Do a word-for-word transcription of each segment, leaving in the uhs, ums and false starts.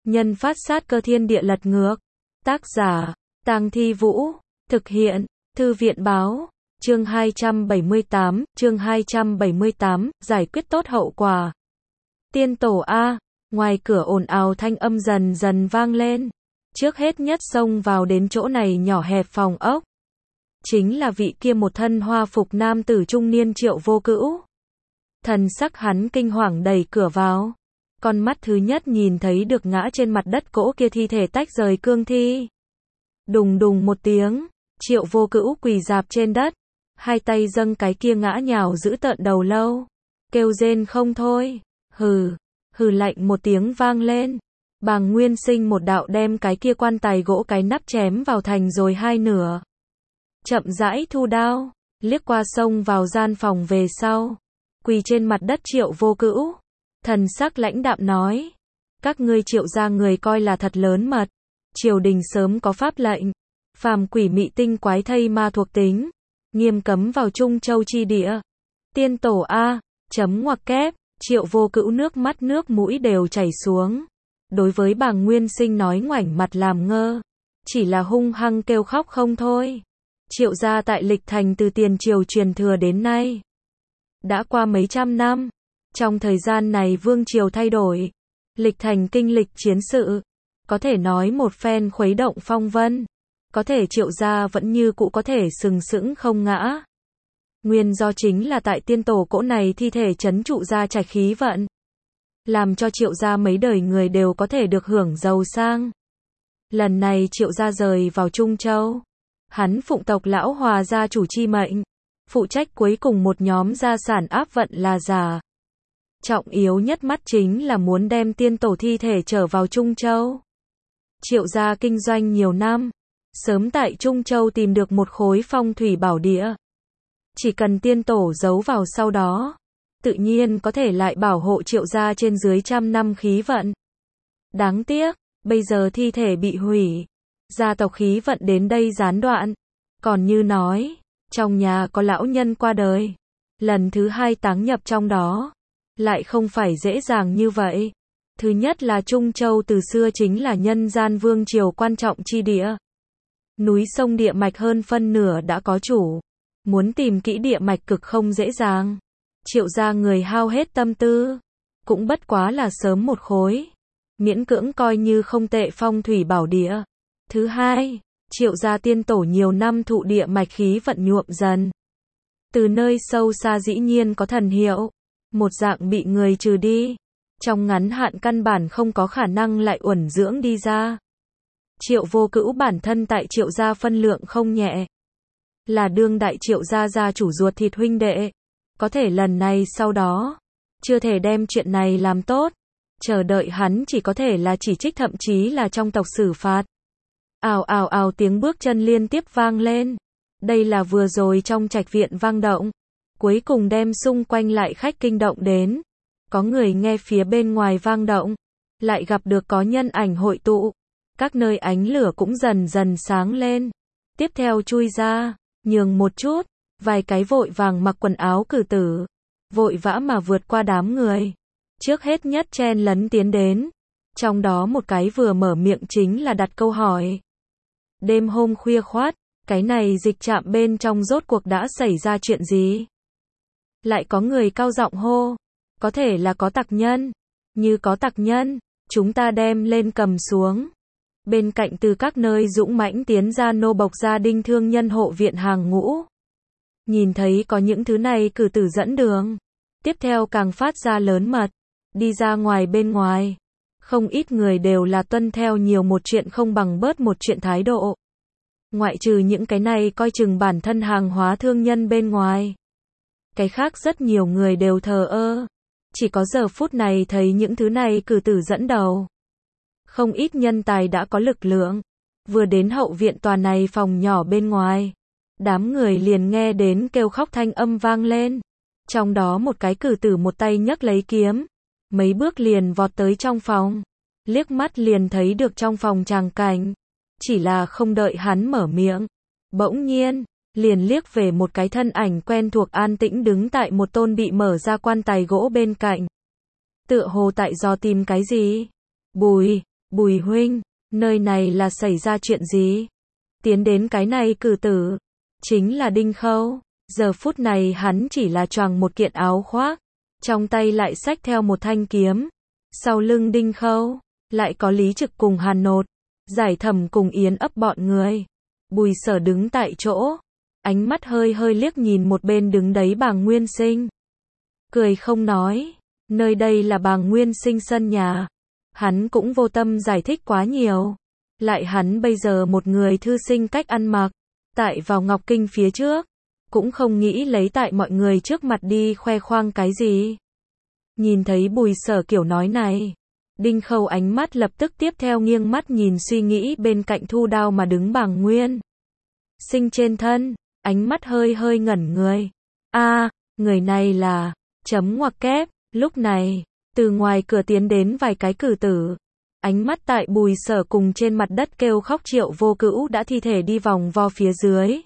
nhân phát sát cơ thiên địa lật ngược. Tác giả, Tang Thi Vũ. Thực hiện, Thư viện Báo. Chương hai trăm bảy mươi tám, chương hai trăm bảy mươi tám, giải quyết tốt hậu quả. Tiên tổ A, ngoài cửa ồn ào thanh âm dần dần vang lên. Trước hết nhất xông vào đến chỗ này nhỏ hẹp phòng ốc. Chính là vị kia một thân hoa phục nam tử trung niên Triệu Vô Cữu. Thần sắc hắn kinh hoàng đẩy cửa vào. Con mắt thứ nhất nhìn thấy được ngã trên mặt đất cỗ kia thi thể tách rời cương thi. Đùng đùng một tiếng, Triệu Vô Cữu quỳ rạp trên đất, hai tay dâng cái kia ngã nhào giữ tợn đầu lâu, kêu rên không thôi. Hừ, hừ lạnh một tiếng vang lên. Bàng Nguyên Sinh một đạo đem cái kia quan tài gỗ cái nắp chém vào thành rồi hai nửa. Chậm rãi thu đao, liếc qua sông vào gian phòng về sau, quỳ trên mặt đất Triệu Vô Cữu, thần sắc lãnh đạm nói: các ngươi Triệu gia người coi là thật lớn mật. Triều đình sớm có pháp lệnh, phàm quỷ mị tinh quái thây ma thuộc tính, nghiêm cấm vào Trung Châu chi địa. Tiên tổ A, chấm ngoặc kép. Triệu Vô Cữu nước mắt nước mũi đều chảy xuống. Đối với Bàng Nguyên Sinh nói ngoảnh mặt làm ngơ, chỉ là hung hăng kêu khóc không thôi. Triệu gia tại Lịch Thành từ tiền triều truyền thừa đến nay đã qua mấy trăm năm. Trong thời gian này vương triều thay đổi, Lịch Thành kinh lịch chiến sự, có thể nói một phen khuấy động phong vân. Có thể Triệu gia vẫn như cũ có thể sừng sững không ngã. Nguyên do chính là tại tiên tổ cỗ này thi thể trấn trụ gia trạch khí vận, làm cho Triệu gia mấy đời người đều có thể được hưởng giàu sang. Lần này Triệu gia rời vào Trung Châu, hắn phụng tộc lão Hòa gia chủ chi mệnh, phụ trách cuối cùng một nhóm gia sản áp vận là giả. Trọng yếu nhất mắt chính là muốn đem tiên tổ thi thể trở vào Trung Châu. Triệu gia kinh doanh nhiều năm, sớm tại Trung Châu tìm được một khối phong thủy bảo địa. Chỉ cần tiên tổ giấu vào sau đó, tự nhiên có thể lại bảo hộ Triệu gia trên dưới trăm năm khí vận. Đáng tiếc, bây giờ thi thể bị hủy, gia tộc khí vận đến đây gián đoạn. Còn như nói, trong nhà có lão nhân qua đời, lần thứ hai táng nhập trong đó, lại không phải dễ dàng như vậy. Thứ nhất là Trung Châu từ xưa chính là nhân gian vương triều quan trọng chi địa. Núi sông địa mạch hơn phân nửa đã có chủ, muốn tìm kỹ địa mạch cực không dễ dàng. Triệu gia người hao hết tâm tư, cũng bất quá là sớm một khối, miễn cưỡng coi như không tệ phong thủy bảo địa. Thứ hai, Triệu gia tiên tổ nhiều năm thụ địa mạch khí vận nhuộm dần. Từ nơi sâu xa dĩ nhiên có thần hiệu, một dạng bị người trừ đi, trong ngắn hạn căn bản không có khả năng lại uẩn dưỡng đi ra. Triệu Vô Cữu bản thân tại Triệu gia phân lượng không nhẹ, là đương đại Triệu gia gia chủ ruột thịt huynh đệ. Có thể lần này sau đó, chưa thể đem chuyện này làm tốt, chờ đợi hắn chỉ có thể là chỉ trích thậm chí là trong tộc xử phạt. Ào ào ào tiếng bước chân liên tiếp vang lên. Đây là vừa rồi trong trạch viện vang động, cuối cùng đem xung quanh lại khách kinh động đến. Có người nghe phía bên ngoài vang động, lại gặp được có nhân ảnh hội tụ. Các nơi ánh lửa cũng dần dần sáng lên. Tiếp theo chui ra, nhường một chút, vài cái vội vàng mặc quần áo cử tử, vội vã mà vượt qua đám người. Trước hết nhất chen lấn tiến đến. Trong đó một cái vừa mở miệng chính là đặt câu hỏi. Đêm hôm khuya khoắt, cái này dịch trạm bên trong rốt cuộc đã xảy ra chuyện gì? Lại có người cao giọng hô. Có thể là có tặc nhân. Như có tặc nhân, chúng ta đem lên cầm xuống. Bên cạnh từ các nơi dũng mãnh tiến ra nô bộc gia đình thương nhân hộ viện hàng ngũ. Nhìn thấy có những thứ này cử tử dẫn đường. Tiếp theo càng phát ra lớn mật. Đi ra ngoài bên ngoài. Không ít người đều là tuân theo nhiều một chuyện không bằng bớt một chuyện thái độ. Ngoại trừ những cái này coi chừng bản thân hàng hóa thương nhân bên ngoài. Cái khác rất nhiều người đều thờ ơ. Chỉ có giờ phút này thấy những thứ này cử tử dẫn đầu. Không ít nhân tài đã có lực lượng. Vừa đến hậu viện tòa này phòng nhỏ bên ngoài. Đám người liền nghe đến kêu khóc thanh âm vang lên. Trong đó một cái cử tử một tay nhấc lấy kiếm. Mấy bước liền vọt tới trong phòng. Liếc mắt liền thấy được trong phòng tràng cảnh. Chỉ là không đợi hắn mở miệng. Bỗng nhiên, liền liếc về một cái thân ảnh quen thuộc an tĩnh đứng tại một tôn bị mở ra quan tài gỗ bên cạnh. Tựa hồ tại do tìm cái gì. Bùi, Bùi huynh, nơi này là xảy ra chuyện gì? Tiến đến cái này cử tử, chính là Đinh Khâu. Giờ phút này hắn chỉ là choàng một kiện áo khoác, trong tay lại xách theo một thanh kiếm. Sau lưng Đinh Khâu, lại có Lý Trực cùng Hàn Nột, Giải Thẩm cùng Yến ấp bọn người. Bùi Sở đứng tại chỗ, ánh mắt hơi hơi liếc nhìn một bên đứng đấy Bàng Nguyên Sinh. Cười không nói, nơi đây là Bàng Nguyên Sinh sân nhà. Hắn cũng vô tâm giải thích quá nhiều. Lại hắn bây giờ một người thư sinh cách ăn mặc, tại vào Ngọc Kinh phía trước, cũng không nghĩ lấy tại mọi người trước mặt đi khoe khoang cái gì. Nhìn thấy Bùi Sở kiểu nói này, Đinh Khâu ánh mắt lập tức tiếp theo nghiêng mắt nhìn suy nghĩ bên cạnh thu đao mà đứng Bàng Nguyên Sinh trên thân, ánh mắt hơi hơi ngẩn người. A, người này là, chấm ngoặc kép, lúc này, từ ngoài cửa tiến đến vài cái cử tử. Ánh mắt tại Bùi Sở cùng trên mặt đất kêu khóc Triệu Vô Cữu đã thi thể đi vòng vo phía dưới.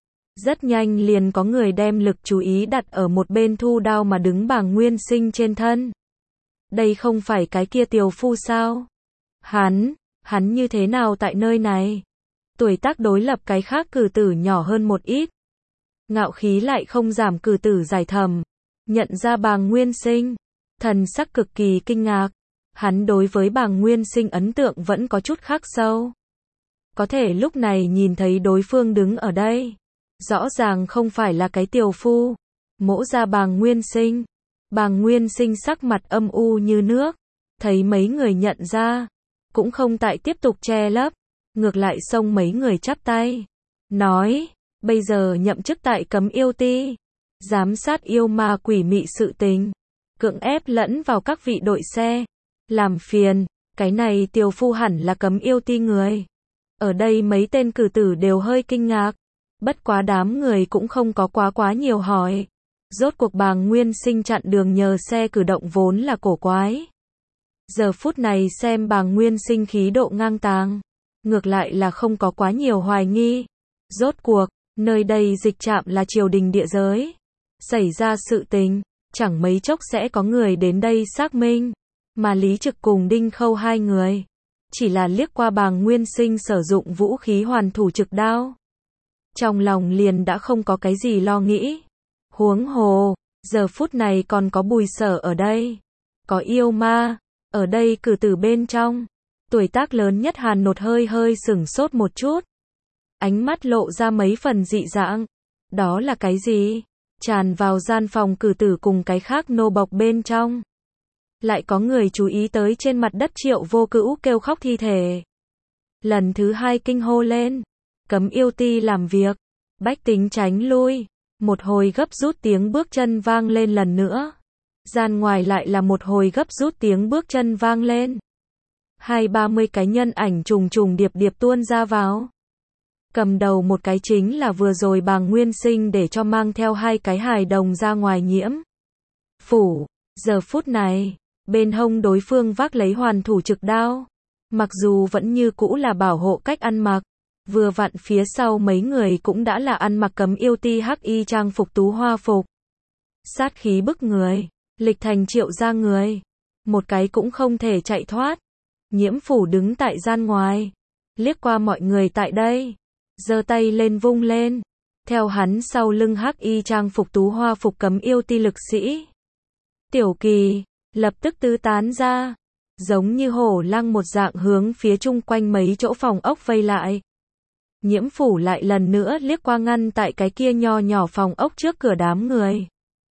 Rất nhanh liền có người đem lực chú ý đặt ở một bên thu đao mà đứng Bàng Nguyên Sinh trên thân. Đây không phải cái kia tiều phu sao? Hắn, hắn như thế nào tại nơi này? Tuổi tác đối lập cái khác cử tử nhỏ hơn một ít. Ngạo khí lại không giảm cử tử Giải Thẩm. Nhận ra Bàng Nguyên Sinh, thần sắc cực kỳ kinh ngạc. Hắn đối với Bàng Nguyên Sinh ấn tượng vẫn có chút khắc sâu. Có thể lúc này nhìn thấy đối phương đứng ở đây, rõ ràng không phải là cái tiều phu. Mỗ ra Bàng Nguyên Sinh. Bàng Nguyên Sinh sắc mặt âm u như nước, thấy mấy người nhận ra, cũng không tại tiếp tục che lấp, ngược lại xông mấy người chắp tay, nói, bây giờ nhậm chức tại Cấm Yêu Ti, giám sát yêu ma quỷ mị sự tình, cưỡng ép lẫn vào các vị đội xe, làm phiền, cái này tiều phu hẳn là Cấm Yêu Ti người. Ở đây mấy tên cử tử đều hơi kinh ngạc, bất quá đám người cũng không có quá quá nhiều hỏi. Rốt cuộc Bàng Nguyên Sinh chặn đường nhờ xe cử động vốn là cổ quái. Giờ phút này xem Bàng Nguyên Sinh khí độ ngang tàng, ngược lại là không có quá nhiều hoài nghi. Rốt cuộc, nơi đây dịch trạm là triều đình địa giới. Xảy ra sự tình, chẳng mấy chốc sẽ có người đến đây xác minh. Mà Lý Trực cùng Đinh Khâu hai người, chỉ là liếc qua Bàng Nguyên Sinh sử dụng vũ khí hoàn thủ trực đao. Trong lòng liền đã không có cái gì lo nghĩ. Huống hồ, giờ phút này còn có Bùi Sở ở đây. Có yêu ma, ở đây cử tử bên trong. Tuổi tác lớn nhất Hàn Nột hơi hơi sửng sốt một chút. Ánh mắt lộ ra mấy phần dị dạng. Đó là cái gì? Tràn vào gian phòng cử tử cùng cái khác nô bộc bên trong. Lại có người chú ý tới trên mặt đất Triệu Vô Cữu kêu khóc thi thể. Lần thứ hai kinh hô lên. Cấm Yêu Ti làm việc. Bách tính tránh lui. Một hồi gấp rút tiếng bước chân vang lên lần nữa. Gian ngoài lại là một hồi gấp rút tiếng bước chân vang lên. Hai ba mươi cái nhân ảnh trùng trùng điệp điệp tuôn ra vào. Cầm đầu một cái chính là vừa rồi Bàng Nguyên Sinh để cho mang theo hai cái hài đồng ra ngoài nhiễm phủ. Giờ phút này, bên hông đối phương vác lấy hoàn thủ trực đao. Mặc dù vẫn như cũ là bảo hộ cách ăn mặc. Vừa vặn phía sau mấy người cũng đã là ăn mặc Cấm Yêu Ti hắc y trang phục tú hoa phục. Sát khí bức người, lịch thành Triệu ra người. Một cái cũng không thể chạy thoát. Nhiễm phủ đứng tại gian ngoài. Liếc qua mọi người tại đây. Giơ tay lên vung lên. Theo hắn sau lưng hắc y trang phục tú hoa phục Cấm Yêu Ti lực sĩ. Tiểu Kỳ, lập tức tứ tán ra. Giống như hổ lăng một dạng hướng phía chung quanh mấy chỗ phòng ốc vây lại. Nhiễm phủ lại lần nữa liếc qua ngăn tại cái kia nho nhỏ phòng ốc trước cửa đám người.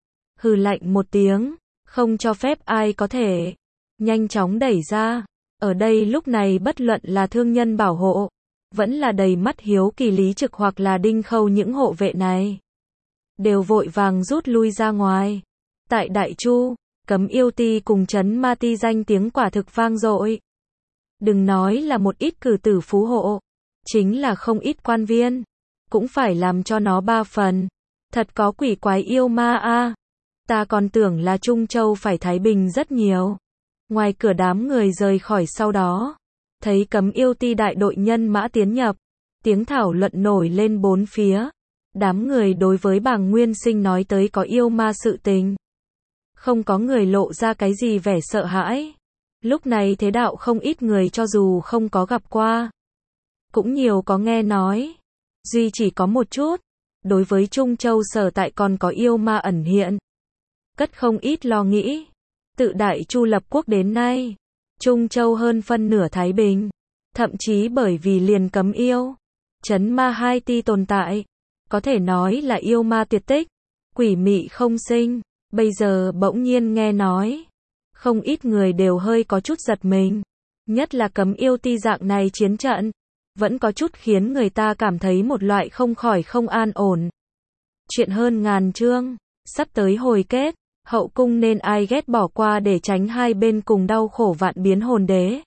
Hừ lạnh một tiếng, không cho phép ai có thể. Nhanh chóng đẩy ra. Ở đây lúc này bất luận là thương nhân bảo hộ, vẫn là đầy mắt hiếu kỳ Lý Trực hoặc là Đinh Khâu những hộ vệ này. Đều vội vàng rút lui ra ngoài. Tại Đại Chu, Cấm Yêu Ti cùng Trấn Ma Ti danh tiếng quả thực vang dội. Đừng nói là một ít cử tử phú hộ. Chính là không ít quan viên, cũng phải làm cho nó ba phần. Thật có quỷ quái yêu ma a. Ta còn tưởng là Trung Châu phải thái bình rất nhiều. Ngoài cửa đám người rời khỏi sau đó, thấy Cấm Yêu Ti đại đội nhân mã tiến nhập, tiếng thảo luận nổi lên bốn phía. Đám người đối với Bàng Nguyên Sinh nói tới có yêu ma sự tình, không có người lộ ra cái gì vẻ sợ hãi. Lúc này thế đạo không ít người cho dù không có gặp qua, cũng nhiều có nghe nói, duy chỉ có một chút, đối với Trung Châu sở tại còn có yêu ma ẩn hiện, cất không ít lo nghĩ. Tự Đại Chu lập quốc đến nay, Trung Châu hơn phân nửa thái bình, thậm chí bởi vì liền cấm yêu, trấn ma hai ti tồn tại, có thể nói là yêu ma tuyệt tích, quỷ mị không sinh. Bây giờ bỗng nhiên nghe nói, không ít người đều hơi có chút giật mình, nhất là cấm yêu ti dạng này chiến trận, vẫn có chút khiến người ta cảm thấy một loại không khỏi không an ổn. Chuyện hơn ngàn chương, sắp tới hồi kết, hậu cung nên ai ghét bỏ qua để tránh hai bên cùng đau khổ vạn biến hồn đế.